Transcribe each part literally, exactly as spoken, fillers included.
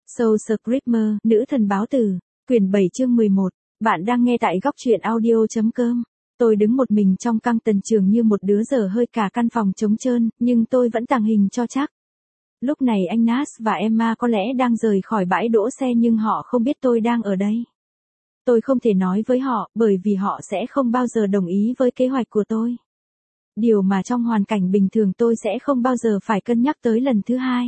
Soul Screamer, nữ thần báo tử, quyển bảy chương mười một. Bạn đang nghe tại góc truyện audio chấm com. Tôi đứng một mình trong căng tần trường như một đứa dở hơi, cả căn phòng trống trơn, nhưng tôi vẫn tàng hình cho chắc. Lúc này anh Nas và Emma có lẽ đang rời khỏi bãi đỗ xe, nhưng họ không biết tôi đang ở đây. Tôi không thể nói với họ, bởi vì họ sẽ không bao giờ đồng ý với kế hoạch của tôi. Điều mà trong hoàn cảnh bình thường tôi sẽ không bao giờ phải cân nhắc tới lần thứ hai.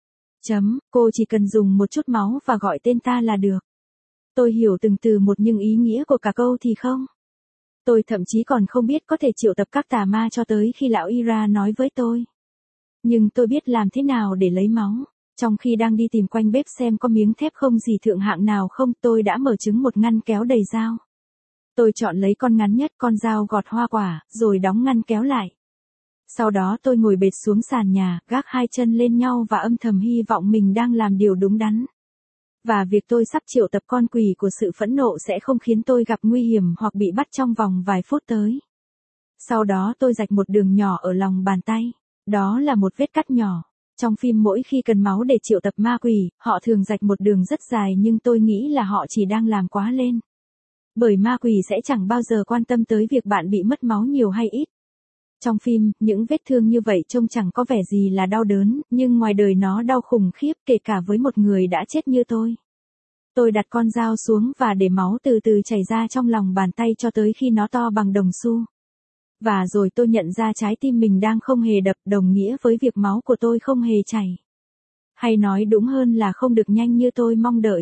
Chấm, cô chỉ cần dùng một chút máu và gọi tên ta là được. Tôi hiểu từng từ một, nhưng ý nghĩa của cả câu thì không. Tôi thậm chí còn không biết có thể triệu tập các tà ma cho tới khi lão Ira nói với tôi. Nhưng tôi biết làm thế nào để lấy máu. Trong khi đang đi tìm quanh bếp xem có miếng thép không gì thượng hạng nào không, tôi đã mở trứng một ngăn kéo đầy dao. Tôi chọn lấy con ngắn nhất, con dao gọt hoa quả, rồi đóng ngăn kéo lại. Sau đó tôi ngồi bệt xuống sàn nhà, gác hai chân lên nhau và âm thầm hy vọng mình đang làm điều đúng đắn. Và việc tôi sắp triệu tập con quỷ của sự phẫn nộ sẽ không khiến tôi gặp nguy hiểm hoặc bị bắt trong vòng vài phút tới. Sau đó tôi rạch một đường nhỏ ở lòng bàn tay. Đó là một vết cắt nhỏ. Trong phim mỗi khi cần máu để triệu tập ma quỷ, họ thường rạch một đường rất dài, nhưng tôi nghĩ là họ chỉ đang làm quá lên. Bởi ma quỷ sẽ chẳng bao giờ quan tâm tới việc bạn bị mất máu nhiều hay ít. Trong phim, những vết thương như vậy trông chẳng có vẻ gì là đau đớn, nhưng ngoài đời nó đau khủng khiếp, kể cả với một người đã chết như tôi. Tôi đặt con dao xuống và để máu từ từ chảy ra trong lòng bàn tay cho tới khi nó to bằng đồng xu. Và rồi tôi nhận ra trái tim mình đang không hề đập, đồng nghĩa với việc máu của tôi không hề chảy. Hay nói đúng hơn là không được nhanh như tôi mong đợi.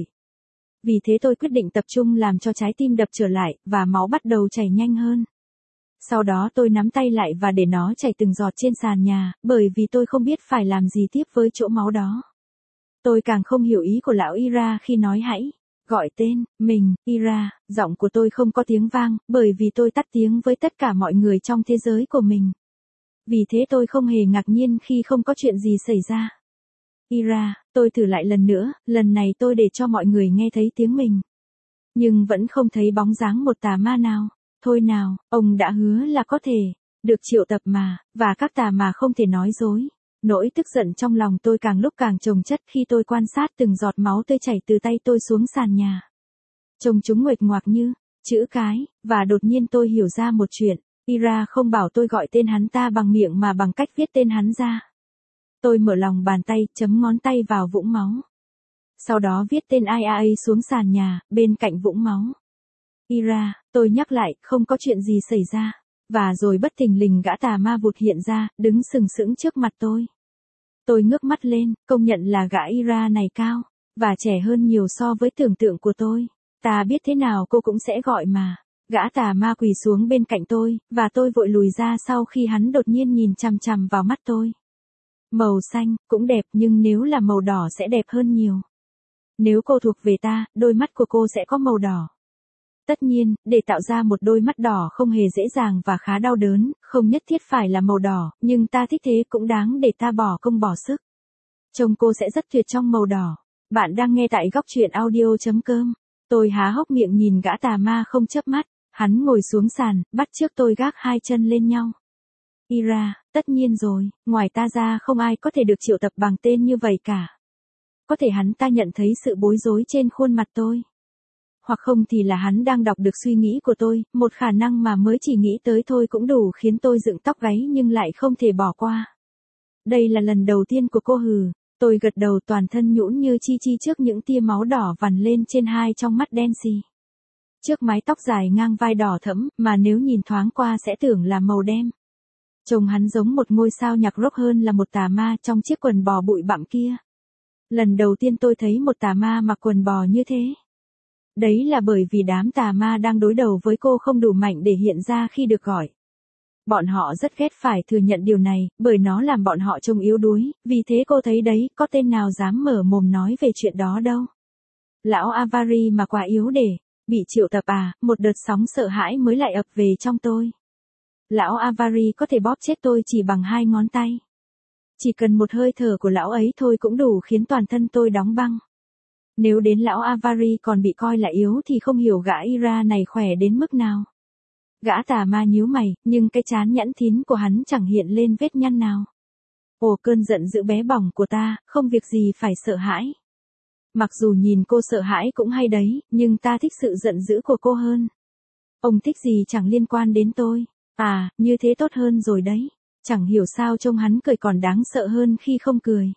Vì thế tôi quyết định tập trung làm cho trái tim đập trở lại, và máu bắt đầu chảy nhanh hơn. Sau đó tôi nắm tay lại và để nó chảy từng giọt trên sàn nhà, bởi vì tôi không biết phải làm gì tiếp với chỗ máu đó. Tôi càng không hiểu ý của lão Ira khi nói hãy gọi tên mình, Ira. Giọng của tôi không có tiếng vang, bởi vì tôi tắt tiếng với tất cả mọi người trong thế giới của mình. Vì thế tôi không hề ngạc nhiên khi không có chuyện gì xảy ra. Ira, tôi thử lại lần nữa, lần này tôi để cho mọi người nghe thấy tiếng mình. Nhưng vẫn không thấy bóng dáng một tà ma nào. Thôi nào, ông đã hứa là có thể được triệu tập mà, và các tà ma không thể nói dối. Nỗi tức giận trong lòng tôi càng lúc càng chồng chất khi tôi quan sát từng giọt máu tươi chảy từ tay tôi xuống sàn nhà. Trông chúng nguệch ngoạc như chữ cái, và đột nhiên tôi hiểu ra một chuyện. Ira không bảo tôi gọi tên hắn ta bằng miệng mà bằng cách viết tên hắn ra. Tôi mở lòng bàn tay, chấm ngón tay vào vũng máu. Sau đó viết tên i a a xuống sàn nhà, bên cạnh vũng máu. Ira, tôi nhắc lại, không có chuyện gì xảy ra. Và rồi bất thình lình gã tà ma vụt hiện ra, đứng sừng sững trước mặt tôi. Tôi ngước mắt lên, công nhận là gã Ira này cao, và trẻ hơn nhiều so với tưởng tượng của tôi. Ta biết thế nào cô cũng sẽ gọi mà. Gã tà ma quỳ xuống bên cạnh tôi, và tôi vội lùi ra sau khi hắn đột nhiên nhìn chằm chằm vào mắt tôi. Màu xanh, cũng đẹp, nhưng nếu là màu đỏ sẽ đẹp hơn nhiều. Nếu cô thuộc về ta, đôi mắt của cô sẽ có màu đỏ. Tất nhiên, để tạo ra một đôi mắt đỏ không hề dễ dàng và khá đau đớn, không nhất thiết phải là màu đỏ, nhưng ta thích thế cũng đáng để ta bỏ công bỏ sức. Trông cô sẽ rất tuyệt trong màu đỏ. Bạn đang nghe tại góc truyện audio chấm com. Tôi há hốc miệng nhìn gã tà ma không chớp mắt, hắn ngồi xuống sàn, bắt chước tôi gác hai chân lên nhau. Ira, tất nhiên rồi, ngoài ta ra không ai có thể được triệu tập bằng tên như vậy cả. Có thể hắn ta nhận thấy sự bối rối trên khuôn mặt tôi. Hoặc không thì là hắn đang đọc được suy nghĩ của tôi, một khả năng mà mới chỉ nghĩ tới thôi cũng đủ khiến tôi dựng tóc gáy nhưng lại không thể bỏ qua. Đây là lần đầu tiên của cô hừ. Tôi gật đầu, toàn thân nhũn như chi chi trước những tia máu đỏ vằn lên trên hai trong mắt đen xì. Trước mái tóc dài ngang vai đỏ thẫm, mà nếu nhìn thoáng qua sẽ tưởng là màu đen. Trông hắn giống một ngôi sao nhạc rock hơn là một tà ma trong chiếc quần bò bụi bặm kia. Lần đầu tiên tôi thấy một tà ma mặc quần bò như thế. Đấy là bởi vì đám tà ma đang đối đầu với cô không đủ mạnh để hiện ra khi được gọi. Bọn họ rất ghét phải thừa nhận điều này, bởi nó làm bọn họ trông yếu đuối, vì thế cô thấy đấy, có tên nào dám mở mồm nói về chuyện đó đâu. Lão Avari mà quá yếu để bị triệu tập à, một đợt sóng sợ hãi mới lại ập về trong tôi. Lão Avari có thể bóp chết tôi chỉ bằng hai ngón tay. Chỉ cần một hơi thở của lão ấy thôi cũng đủ khiến toàn thân tôi đóng băng. Nếu đến lão Avari còn bị coi là yếu thì không hiểu gã Ira này khỏe đến mức nào. Gã tà ma nhíu mày, nhưng cái trán nhẵn thín của hắn chẳng hiện lên vết nhăn nào. Ồ, cơn giận dữ bé bỏng của ta, không việc gì phải sợ hãi. Mặc dù nhìn cô sợ hãi cũng hay đấy, nhưng ta thích sự giận dữ của cô hơn. Ông thích gì chẳng liên quan đến tôi. À, như thế tốt hơn rồi đấy. Chẳng hiểu sao trông hắn cười còn đáng sợ hơn khi không cười.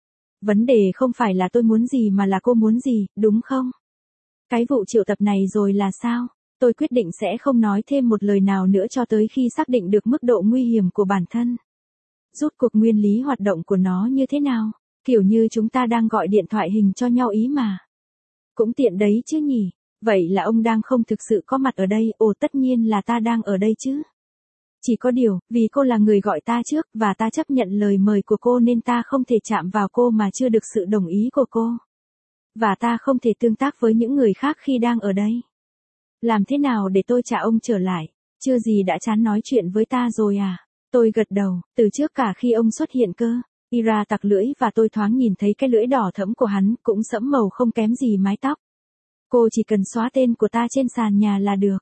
Vấn đề không phải là tôi muốn gì mà là cô muốn gì, đúng không? Cái vụ triệu tập này rồi là sao? Tôi quyết định sẽ không nói thêm một lời nào nữa cho tới khi xác định được mức độ nguy hiểm của bản thân. Rút cuộc nguyên lý hoạt động của nó như thế nào? Kiểu như chúng ta đang gọi điện thoại hình cho nhau ý mà. Cũng tiện đấy chứ nhỉ? Vậy là ông đang không thực sự có mặt ở đây, ồ tất nhiên là ta đang ở đây chứ. Chỉ có điều, vì cô là người gọi ta trước, và ta chấp nhận lời mời của cô nên ta không thể chạm vào cô mà chưa được sự đồng ý của cô. Và ta không thể tương tác với những người khác khi đang ở đây. Làm thế nào để tôi trả ông trở lại? Chưa gì đã chán nói chuyện với ta rồi à? Tôi gật đầu, từ trước cả khi ông xuất hiện cơ. Ira tặc lưỡi và tôi thoáng nhìn thấy cái lưỡi đỏ thẫm của hắn cũng sẫm màu không kém gì mái tóc. Cô chỉ cần xóa tên của ta trên sàn nhà là được.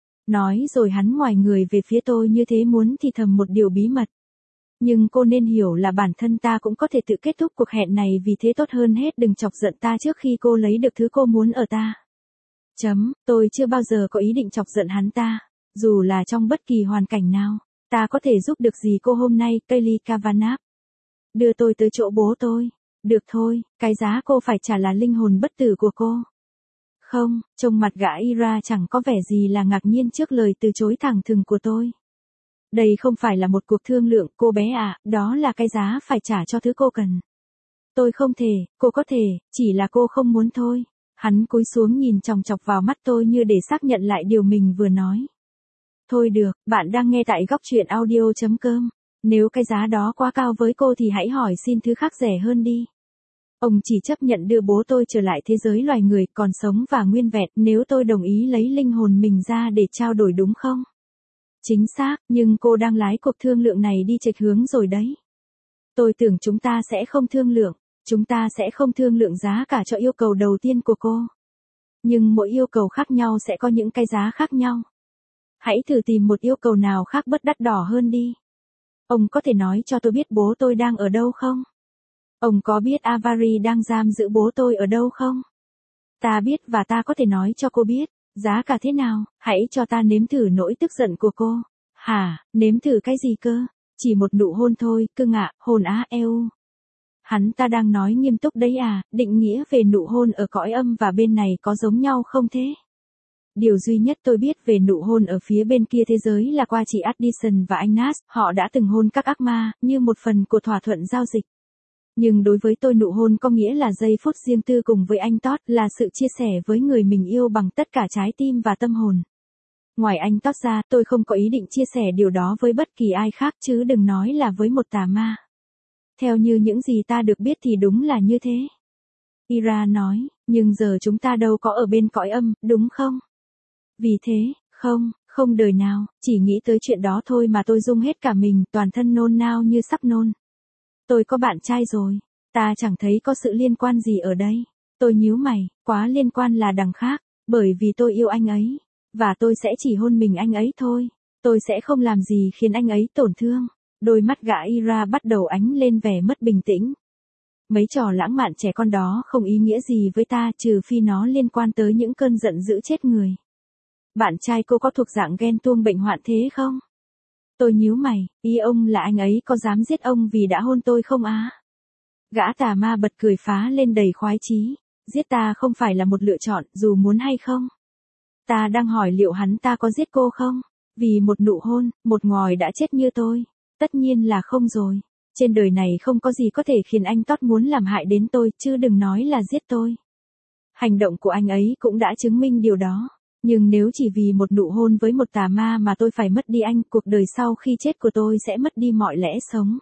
Nói rồi hắn ngoài người về phía tôi như thế muốn thì thầm một điều bí mật. Nhưng cô nên hiểu là bản thân ta cũng có thể tự kết thúc cuộc hẹn này, vì thế tốt hơn hết đừng chọc giận ta trước khi cô lấy được thứ cô muốn ở ta. Chấm, tôi chưa bao giờ có ý định chọc giận hắn ta. Dù là trong bất kỳ hoàn cảnh nào, ta có thể giúp được gì cô hôm nay, Kaylee Kavanagh? Đưa tôi tới chỗ bố tôi. Được thôi, cái giá cô phải trả là linh hồn bất tử của cô. Không, trông mặt gã Ira chẳng có vẻ gì là ngạc nhiên trước lời từ chối thẳng thừng của tôi. Đây không phải là một cuộc thương lượng, cô bé ạ, à, đó là cái giá phải trả cho thứ cô cần. Tôi không thể, cô có thể, chỉ là cô không muốn thôi. Hắn cúi xuống nhìn chòng chọc vào mắt tôi như để xác nhận lại điều mình vừa nói. Thôi được, bạn đang nghe tại góc truyện audio chấm com. Nếu cái giá đó quá cao với cô thì hãy hỏi xin thứ khác rẻ hơn đi. Ông chỉ chấp nhận đưa bố tôi trở lại thế giới loài người còn sống và nguyên vẹn nếu tôi đồng ý lấy linh hồn mình ra để trao đổi, đúng không? Chính xác, nhưng cô đang lái cuộc thương lượng này đi chệch hướng rồi đấy. Tôi tưởng chúng ta sẽ không thương lượng, chúng ta sẽ không thương lượng giá cả cho yêu cầu đầu tiên của cô. Nhưng mỗi yêu cầu khác nhau sẽ có những cái giá khác nhau. Hãy thử tìm một yêu cầu nào khác bớt đắt đỏ hơn đi. Ông có thể nói cho tôi biết bố tôi đang ở đâu không? Ông có biết Avari đang giam giữ bố tôi ở đâu không? Ta biết và ta có thể nói cho cô biết. Giá cả thế nào? Hãy cho ta nếm thử nỗi tức giận của cô. Hả, nếm thử cái gì cơ? Chỉ một nụ hôn thôi, cưng ạ, hôn á eo. Hắn ta đang nói nghiêm túc đấy à, định nghĩa về nụ hôn ở cõi âm và bên này có giống nhau không thế? Điều duy nhất tôi biết về nụ hôn ở phía bên kia thế giới là qua chị Addison và anh Nas, họ đã từng hôn các ác ma, như một phần của thỏa thuận giao dịch. Nhưng đối với tôi nụ hôn có nghĩa là giây phút riêng tư cùng với anh Todd, là sự chia sẻ với người mình yêu bằng tất cả trái tim và tâm hồn. Ngoài anh Todd ra, tôi không có ý định chia sẻ điều đó với bất kỳ ai khác, chứ đừng nói là với một tà ma. Theo như những gì ta được biết thì đúng là như thế. Ira nói, nhưng giờ chúng ta đâu có ở bên cõi âm, đúng không? Vì thế, không, không đời nào, chỉ nghĩ tới chuyện đó thôi mà tôi rung hết cả mình, toàn thân nôn nao như sắp nôn. Tôi có bạn trai rồi, ta chẳng thấy có sự liên quan gì ở đây. Tôi nhíu mày, quá liên quan là đằng khác, bởi vì tôi yêu anh ấy, và tôi sẽ chỉ hôn mình anh ấy thôi. Tôi sẽ không làm gì khiến anh ấy tổn thương. Đôi mắt gã Ira bắt đầu ánh lên vẻ mất bình tĩnh. Mấy trò lãng mạn trẻ con đó không ý nghĩa gì với ta trừ phi nó liên quan tới những cơn giận dữ chết người. Bạn trai cô có thuộc dạng ghen tuông bệnh hoạn thế không? Tôi nhíu mày, ý ông là anh ấy có dám giết ông vì đã hôn tôi không á? Gã tà ma bật cười phá lên đầy khoái chí. Giết ta không phải là một lựa chọn, dù muốn hay không. Ta đang hỏi liệu hắn ta có giết cô không? Vì một nụ hôn, một ngòi đã chết như tôi. Tất nhiên là không rồi. Trên đời này không có gì có thể khiến anh Todd muốn làm hại đến tôi, chứ đừng nói là giết tôi. Hành động của anh ấy cũng đã chứng minh điều đó. Nhưng nếu chỉ vì một nụ hôn với một tà ma mà tôi phải mất đi anh, cuộc đời sau khi chết của tôi sẽ mất đi mọi lẽ sống.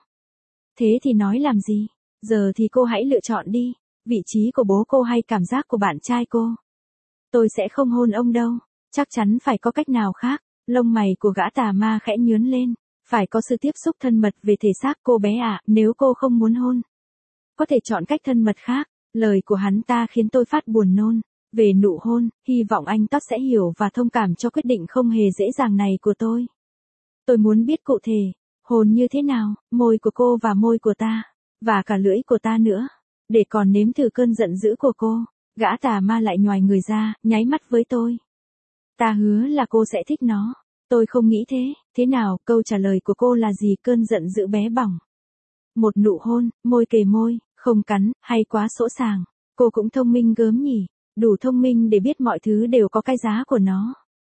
Thế thì nói làm gì? Giờ thì cô hãy lựa chọn đi. Vị trí của bố cô hay cảm giác của bạn trai cô? Tôi sẽ không hôn ông đâu. Chắc chắn phải có cách nào khác. Lông mày của gã tà ma khẽ nhướng lên. Phải có sự tiếp xúc thân mật về thể xác cô bé ạ, à, nếu cô không muốn hôn. Có thể chọn cách thân mật khác. Lời của hắn ta khiến tôi phát buồn nôn. Về nụ hôn, hy vọng anh Todd sẽ hiểu và thông cảm cho quyết định không hề dễ dàng này của tôi. Tôi muốn biết cụ thể, hôn như thế nào, môi của cô và môi của ta, và cả lưỡi của ta nữa. để còn nếm thử cơn giận dữ của cô. Gã tà ma lại nhoài người ra, nháy mắt với tôi. Ta hứa là cô sẽ thích nó. Tôi không nghĩ thế, thế nào, câu trả lời của cô là gì? Cơn giận dữ bé bỏng. Một nụ hôn, môi kề môi, không cắn, hay quá sỗ sàng. Cô cũng thông minh gớm nhỉ, đủ thông minh để biết mọi thứ đều có cái giá của nó.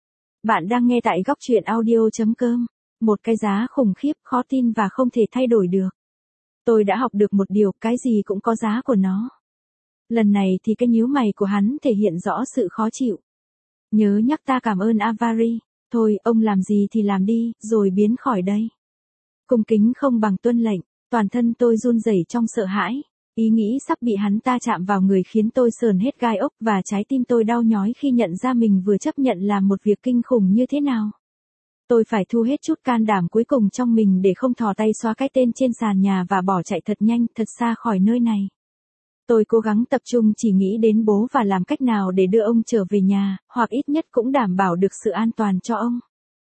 Bạn đang nghe tại góc truyện audio.com. Một cái giá khủng khiếp, khó tin và không thể thay đổi được. Tôi đã học được một điều, cái gì cũng có giá của nó. Lần này thì cái nhíu mày của hắn thể hiện rõ sự khó chịu. Nhớ nhắc ta cảm ơn Avari. Thôi, ông làm gì thì làm đi, rồi biến khỏi đây. Cung kính không bằng tuân lệnh, toàn thân tôi run rẩy trong sợ hãi. Ý nghĩ sắp bị hắn ta chạm vào người khiến tôi sờn hết gai ốc và trái tim tôi đau nhói khi nhận ra mình vừa chấp nhận làm một việc kinh khủng như thế nào. Tôi phải thu hết chút can đảm cuối cùng trong mình để không thò tay xóa cái tên trên sàn nhà và bỏ chạy thật nhanh, thật xa khỏi nơi này. Tôi cố gắng tập trung chỉ nghĩ đến bố và làm cách nào để đưa ông trở về nhà, hoặc ít nhất cũng đảm bảo được sự an toàn cho ông.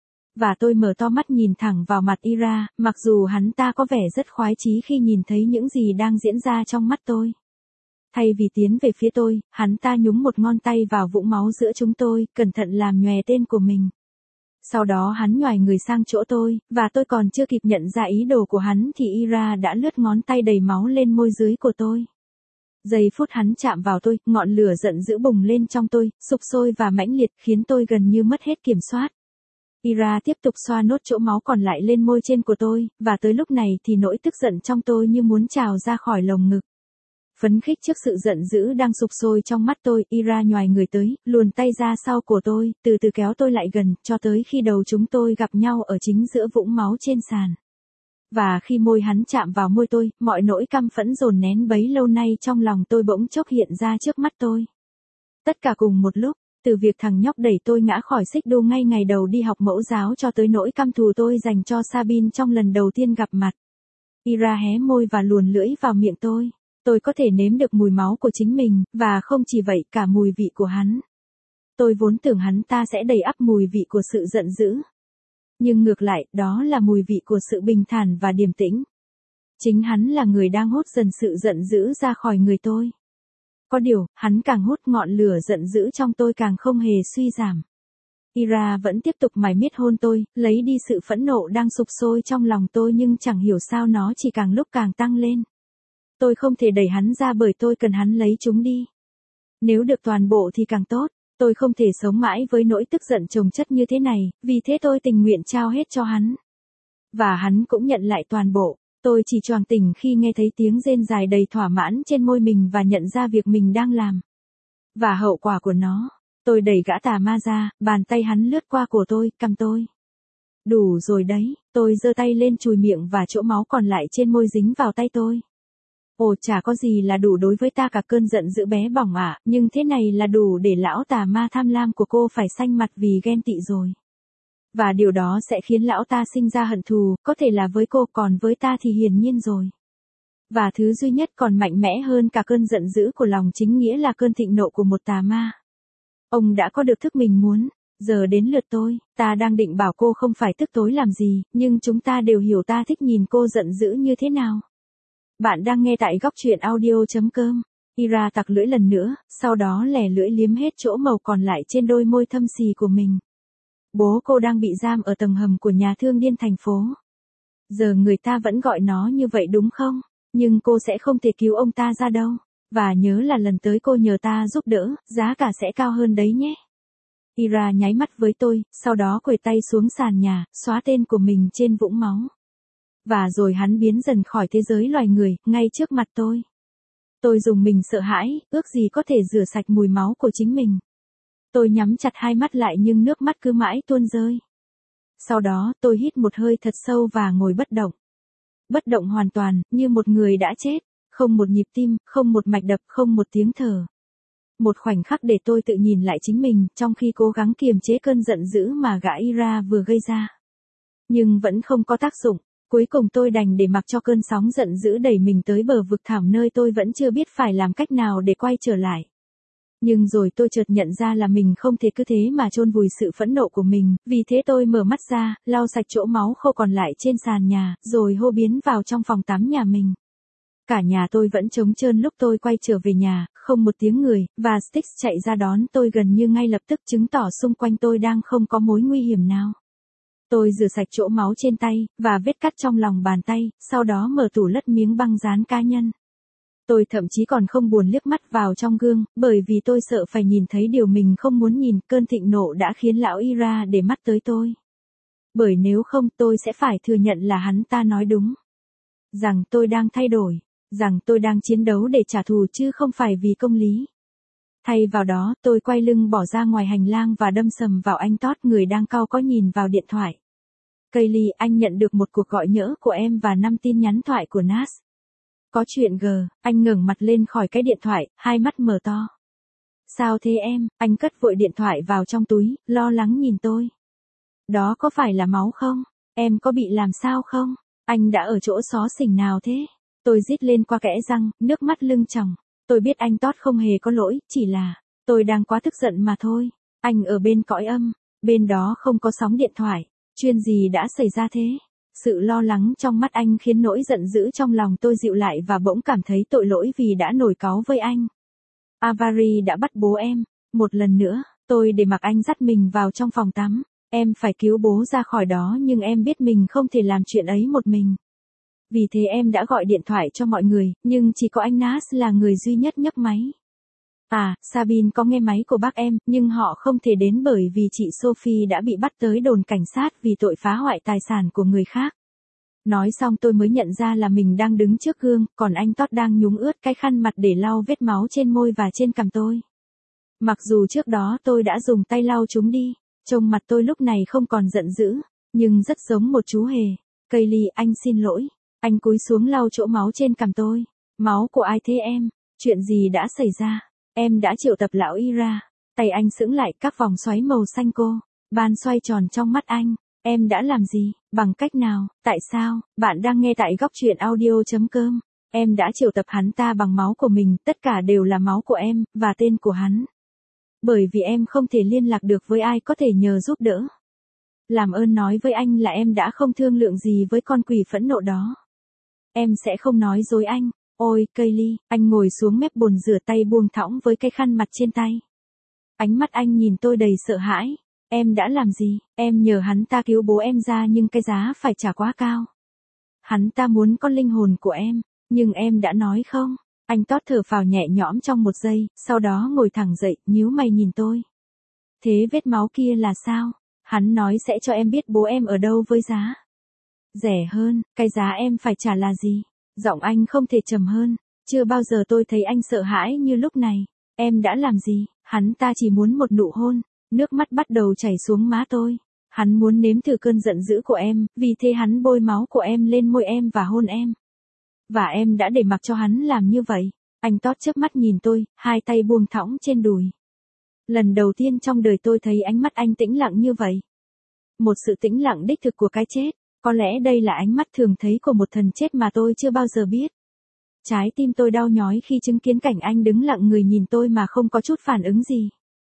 Và tôi mở to mắt nhìn thẳng vào mặt Ira, mặc dù hắn ta có vẻ rất khoái chí khi nhìn thấy những gì đang diễn ra trong mắt tôi. Thay vì tiến về phía tôi, hắn ta nhúng một ngón tay vào vũng máu giữa chúng tôi, cẩn thận làm nhòe tên của mình. Sau đó hắn nhoài người sang chỗ tôi, và tôi còn chưa kịp nhận ra ý đồ của hắn thì Ira đã lướt ngón tay đầy máu lên môi dưới của tôi. Giây phút hắn chạm vào tôi, ngọn lửa giận dữ bùng lên trong tôi, sục sôi và mãnh liệt khiến tôi gần như mất hết kiểm soát. Ira tiếp tục xoa nốt chỗ máu còn lại lên môi trên của tôi, và tới lúc này thì nỗi tức giận trong tôi như muốn trào ra khỏi lồng ngực. Phấn khích trước sự giận dữ đang sục sôi trong mắt tôi, Ira nhoài người tới, luồn tay ra sau cổ tôi, từ từ kéo tôi lại gần, cho tới khi đầu chúng tôi gặp nhau ở chính giữa vũng máu trên sàn. Và khi môi hắn chạm vào môi tôi, mọi nỗi căm phẫn dồn nén bấy lâu nay trong lòng tôi bỗng chốc hiện ra trước mắt tôi. Tất cả cùng một lúc, từ việc thằng nhóc đẩy tôi ngã khỏi xích đu ngay ngày đầu đi học mẫu giáo cho tới nỗi căm thù tôi dành cho Sabine trong lần đầu tiên gặp mặt. Ira hé môi và luồn lưỡi vào miệng tôi. Tôi có thể nếm được mùi máu của chính mình, và không chỉ vậy, cả mùi vị của hắn. Tôi vốn tưởng hắn ta sẽ đầy ắp mùi vị của sự giận dữ. Nhưng ngược lại, đó là mùi vị của sự bình thản và điềm tĩnh. Chính hắn là người đang hút dần sự giận dữ ra khỏi người tôi. Có điều, hắn càng hút ngọn lửa giận dữ trong tôi càng không hề suy giảm. Ira vẫn tiếp tục mải miết hôn tôi, lấy đi sự phẫn nộ đang sục sôi trong lòng tôi nhưng chẳng hiểu sao nó chỉ càng lúc càng tăng lên. Tôi không thể đẩy hắn ra bởi tôi cần hắn lấy chúng đi. Nếu được toàn bộ thì càng tốt, tôi không thể sống mãi với nỗi tức giận chồng chất như thế này, vì thế tôi tình nguyện trao hết cho hắn. Và hắn cũng nhận lại toàn bộ. Tôi chỉ choàng tỉnh khi nghe thấy tiếng rên dài đầy thỏa mãn trên môi mình và nhận ra việc mình đang làm. Và hậu quả của nó, tôi đẩy gã tà ma ra, bàn tay hắn lướt qua cổ tôi, cằm tôi. Đủ rồi đấy, tôi giơ tay lên chùi miệng và chỗ máu còn lại trên môi dính vào tay tôi. Ồ, chả có gì là đủ đối với ta cả, cơn giận dữ bé bỏng ạ, à, nhưng thế này là đủ để lão tà ma tham lam của cô phải xanh mặt vì ghen tị rồi. Và điều đó sẽ khiến lão ta sinh ra hận thù, có thể là với cô, còn với ta thì hiển nhiên rồi. Và thứ duy nhất còn mạnh mẽ hơn cả cơn giận dữ của lòng chính nghĩa là cơn thịnh nộ của một tà ma. Ông đã có được thức mình muốn, giờ đến lượt tôi, ta đang định bảo cô không phải tức tối làm gì, nhưng chúng ta đều hiểu ta thích nhìn cô giận dữ như thế nào. Bạn đang nghe tại góc truyện audio.com. Ira tặc lưỡi lần nữa, sau đó lẻ lưỡi liếm hết chỗ màu còn lại trên đôi môi thâm xì của mình. Bố cô đang bị giam ở tầng hầm của nhà thương điên thành phố. Giờ người ta vẫn gọi nó như vậy đúng không? Nhưng cô sẽ không thể cứu ông ta ra đâu. Và nhớ là lần tới cô nhờ ta giúp đỡ, giá cả sẽ cao hơn đấy nhé. Ira nháy mắt với tôi, sau đó quỳ tay xuống sàn nhà, xóa tên của mình trên vũng máu. Và rồi hắn biến dần khỏi thế giới loài người, ngay trước mặt tôi. Tôi rùng mình sợ hãi, ước gì có thể rửa sạch mùi máu của chính mình. Tôi nhắm chặt hai mắt lại nhưng nước mắt cứ mãi tuôn rơi. Sau đó, tôi hít một hơi thật sâu và ngồi bất động. Bất động hoàn toàn, như một người đã chết, không một nhịp tim, không một mạch đập, không một tiếng thở. Một khoảnh khắc để tôi tự nhìn lại chính mình, trong khi cố gắng kiềm chế cơn giận dữ mà gã Ira vừa gây ra. Nhưng vẫn không có tác dụng. Cuối cùng tôi đành để mặc cho cơn sóng giận dữ đẩy mình tới bờ vực thẳm nơi tôi vẫn chưa biết phải làm cách nào để quay trở lại. Nhưng rồi tôi chợt nhận ra là mình không thể cứ thế mà chôn vùi sự phẫn nộ của mình, vì thế tôi mở mắt ra, lau sạch chỗ máu khô còn lại trên sàn nhà, rồi hô biến vào trong phòng tắm nhà mình. Cả nhà tôi vẫn trống trơn lúc tôi quay trở về nhà, không một tiếng người, và Styx chạy ra đón tôi gần như ngay lập tức chứng tỏ xung quanh tôi đang không có mối nguy hiểm nào. Tôi rửa sạch chỗ máu trên tay, và vết cắt trong lòng bàn tay, sau đó mở tủ lất miếng băng dán cá nhân. Tôi thậm chí còn không buồn liếc mắt vào trong gương, bởi vì tôi sợ phải nhìn thấy điều mình không muốn nhìn. Cơn thịnh nộ đã khiến lão Ira để mắt tới tôi. Bởi nếu không tôi sẽ phải thừa nhận là hắn ta nói đúng. Rằng tôi đang thay đổi, rằng tôi đang chiến đấu để trả thù chứ không phải vì công lý. Thay vào đó, tôi quay lưng bỏ ra ngoài hành lang và đâm sầm vào anh Todd, người đang cau có nhìn vào điện thoại. Kaylee, anh nhận được một cuộc gọi nhỡ của em và năm tin nhắn thoại của Nas. Có chuyện G, anh ngẩng mặt lên khỏi cái điện thoại, hai mắt mở to. Sao thế em? Anh cất vội điện thoại vào trong túi, lo lắng nhìn tôi. Đó có phải là máu không? Em có bị làm sao không? Anh đã ở chỗ xó xỉnh nào thế? Tôi rít lên qua kẽ răng, nước mắt lưng tròng. Tôi biết anh Todd không hề có lỗi, chỉ là tôi đang quá tức giận mà thôi. Anh ở bên cõi âm, bên đó không có sóng điện thoại. Chuyện gì đã xảy ra thế? Sự lo lắng trong mắt anh khiến nỗi giận dữ trong lòng tôi dịu lại và bỗng cảm thấy tội lỗi vì đã nổi cáu với anh. Avari đã bắt bố em. Một lần nữa, tôi để mặc anh dắt mình vào trong phòng tắm. Em phải cứu bố ra khỏi đó, nhưng em biết mình không thể làm chuyện ấy một mình. Vì thế em đã gọi điện thoại cho mọi người, nhưng chỉ có anh Nas là người duy nhất nhấc máy. À, Sabine có nghe máy của bác em, nhưng họ không thể đến bởi vì chị Sophie đã bị bắt tới đồn cảnh sát vì tội phá hoại tài sản của người khác. Nói xong tôi mới nhận ra là mình đang đứng trước gương, còn anh Todd đang nhúng ướt cái khăn mặt để lau vết máu trên môi và trên cằm tôi. Mặc dù trước đó tôi đã dùng tay lau chúng đi, trông mặt tôi lúc này không còn giận dữ, nhưng rất giống một chú hề. Kaylee, anh xin lỗi. Anh cúi xuống lau chỗ máu trên cằm tôi. Máu của ai thế em? Chuyện gì đã xảy ra? Em đã triệu tập lão Ira. Tay anh sững lại, các vòng xoáy màu xanh cô ban xoay tròn trong mắt anh. Em đã làm gì? Bằng cách nào? Tại sao? Bạn đang nghe tại góc truyện audio chấm com. Em đã triệu tập hắn ta bằng máu của mình, tất cả đều là máu của em, và tên của hắn. Bởi vì em không thể liên lạc được với ai có thể nhờ giúp đỡ. Làm ơn nói với anh là em đã không thương lượng gì với con quỷ phẫn nộ đó. Em sẽ không nói dối anh. Ôi, Kaylee, anh ngồi xuống mép bồn rửa tay buông thõng với cái khăn mặt trên tay. Ánh mắt anh nhìn tôi đầy sợ hãi. Em đã làm gì? Em nhờ hắn ta cứu bố em ra nhưng cái giá phải trả quá cao. Hắn ta muốn con linh hồn của em, nhưng em đã nói không. Anh Todd thở phào nhẹ nhõm trong một giây, sau đó ngồi thẳng dậy, nhíu mày nhìn tôi. Thế vết máu kia là sao? Hắn nói sẽ cho em biết bố em ở đâu với giá rẻ hơn. Cái giá em phải trả là gì? Giọng anh không thể trầm hơn. Chưa bao giờ tôi thấy anh sợ hãi như lúc này. Em đã làm gì? Hắn ta chỉ muốn một nụ hôn. Nước mắt bắt đầu chảy xuống má tôi. Hắn muốn nếm thử cơn giận dữ của em, vì thế hắn bôi máu của em lên môi em và hôn em. Và em đã để mặc cho hắn làm như vậy. Anh Todd chớp mắt nhìn tôi, hai tay buông thõng trên đùi. Lần đầu tiên trong đời tôi thấy ánh mắt anh tĩnh lặng như vậy. Một sự tĩnh lặng đích thực của cái chết. Có lẽ đây là ánh mắt thường thấy của một thần chết mà tôi chưa bao giờ biết. Trái tim tôi đau nhói khi chứng kiến cảnh anh đứng lặng người nhìn tôi mà không có chút phản ứng gì.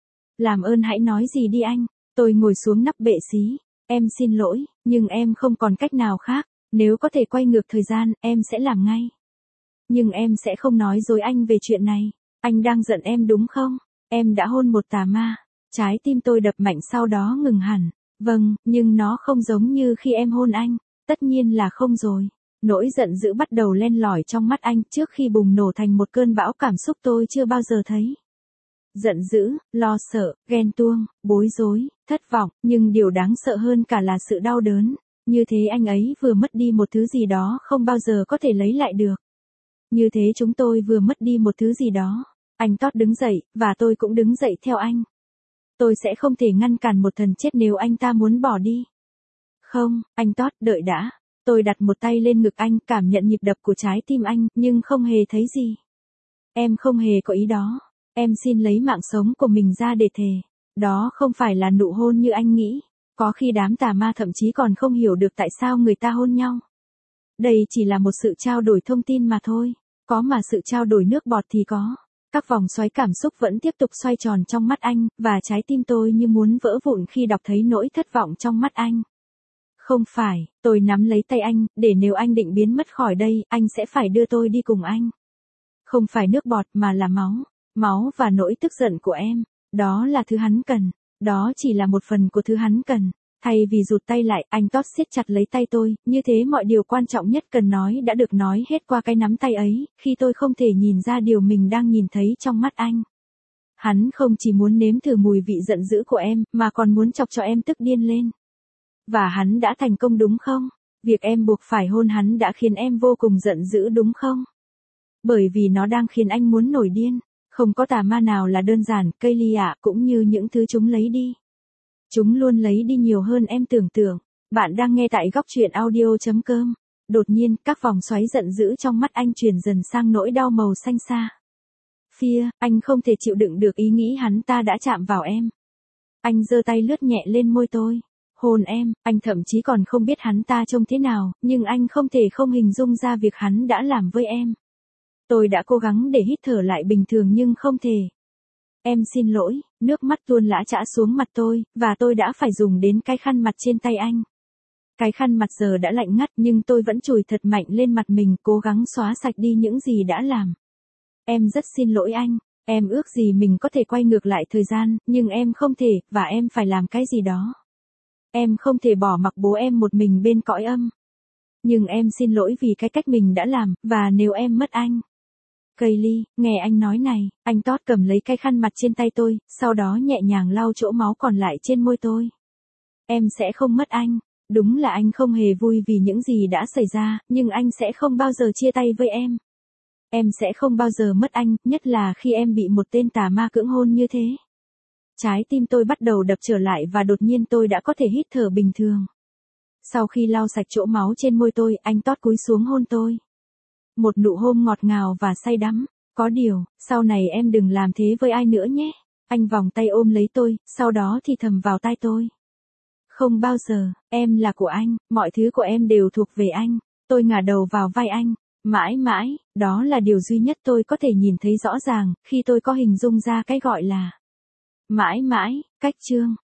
Làm ơn hãy nói gì đi anh. Tôi ngồi xuống nắp bệ xí. Em xin lỗi, nhưng em không còn cách nào khác. Nếu có thể quay ngược thời gian, em sẽ làm ngay. Nhưng em sẽ không nói dối anh về chuyện này. Anh đang giận em đúng không? Em đã hôn một tà ma. Trái tim tôi đập mạnh sau đó ngừng hẳn. Vâng, nhưng nó không giống như khi em hôn anh. Tất nhiên là không rồi. Nỗi giận dữ bắt đầu len lỏi trong mắt anh trước khi bùng nổ thành một cơn bão cảm xúc tôi chưa bao giờ thấy. Giận dữ, lo sợ, ghen tuông, bối rối, thất vọng, nhưng điều đáng sợ hơn cả là sự đau đớn. Như thế anh ấy vừa mất đi một thứ gì đó không bao giờ có thể lấy lại được. Như thế chúng tôi vừa mất đi một thứ gì đó. Anh Todd đứng dậy, và tôi cũng đứng dậy theo anh. Tôi sẽ không thể ngăn cản một thần chết nếu anh ta muốn bỏ đi. Không, anh Todd, đợi đã. Tôi đặt một tay lên ngực anh, cảm nhận nhịp đập của trái tim anh, nhưng không hề thấy gì. Em không hề có ý đó. Em xin lấy mạng sống của mình ra để thề. Đó không phải là nụ hôn như anh nghĩ. Có khi đám tà ma thậm chí còn không hiểu được tại sao người ta hôn nhau. Đây chỉ là một sự trao đổi thông tin mà thôi. Có mà sự trao đổi nước bọt thì có. Các vòng xoáy cảm xúc vẫn tiếp tục xoay tròn trong mắt anh, và trái tim tôi như muốn vỡ vụn khi đọc thấy nỗi thất vọng trong mắt anh. Không phải, tôi nắm lấy tay anh, để nếu anh định biến mất khỏi đây, anh sẽ phải đưa tôi đi cùng anh. Không phải nước bọt mà là máu, máu và nỗi tức giận của em. Đó là thứ hắn cần, đó chỉ là một phần của thứ hắn cần. Thay vì rụt tay lại, anh Todd siết chặt lấy tay tôi, như thế mọi điều quan trọng nhất cần nói đã được nói hết qua cái nắm tay ấy, khi tôi không thể nhìn ra điều mình đang nhìn thấy trong mắt anh. Hắn không chỉ muốn nếm thử mùi vị giận dữ của em, mà còn muốn chọc cho em tức điên lên. Và hắn đã thành công đúng không? Việc em buộc phải hôn hắn đã khiến em vô cùng giận dữ đúng không? Bởi vì nó đang khiến anh muốn nổi điên. Không có tà ma nào là đơn giản, Kaylee ạ, cũng như những thứ chúng lấy đi. Chúng luôn lấy đi nhiều hơn em tưởng tượng. Bạn đang nghe tại góc truyện audio chấm com. Đột nhiên, các vòng xoáy giận dữ trong mắt anh chuyển dần sang nỗi đau màu xanh xa. Fear, anh không thể chịu đựng được ý nghĩ hắn ta đã chạm vào em. Anh giơ tay lướt nhẹ lên môi tôi. Hôn em, anh thậm chí còn không biết hắn ta trông thế nào, nhưng anh không thể không hình dung ra việc hắn đã làm với em. Tôi đã cố gắng để hít thở lại bình thường nhưng không thể. Em xin lỗi, nước mắt tuôn lã chã xuống mặt tôi, và tôi đã phải dùng đến cái khăn mặt trên tay anh. Cái khăn mặt giờ đã lạnh ngắt nhưng tôi vẫn chùi thật mạnh lên mặt mình, cố gắng xóa sạch đi những gì đã làm. Em rất xin lỗi anh, em ước gì mình có thể quay ngược lại thời gian, nhưng em không thể, và em phải làm cái gì đó. Em không thể bỏ mặc bố em một mình bên cõi âm. Nhưng em xin lỗi vì cái cách mình đã làm, và nếu em mất anh. Kaylee, nghe anh nói này, anh Todd cầm lấy cái khăn mặt trên tay tôi, sau đó nhẹ nhàng lau chỗ máu còn lại trên môi tôi. Em sẽ không mất anh. Đúng là anh không hề vui vì những gì đã xảy ra, nhưng anh sẽ không bao giờ chia tay với em. Em sẽ không bao giờ mất anh, nhất là khi em bị một tên tà ma cưỡng hôn như thế. Trái tim tôi bắt đầu đập trở lại và đột nhiên tôi đã có thể hít thở bình thường. Sau khi lau sạch chỗ máu trên môi tôi, anh Todd cúi xuống hôn tôi. Một nụ hôn ngọt ngào và say đắm. Có điều, sau này em đừng làm thế với ai nữa nhé. Anh vòng tay ôm lấy tôi, sau đó thì thầm vào tai tôi. Không bao giờ, em là của anh, mọi thứ của em đều thuộc về anh. Tôi ngả đầu vào vai anh. Mãi mãi, đó là điều duy nhất tôi có thể nhìn thấy rõ ràng, khi tôi có hình dung ra cái gọi là mãi mãi. Cách chương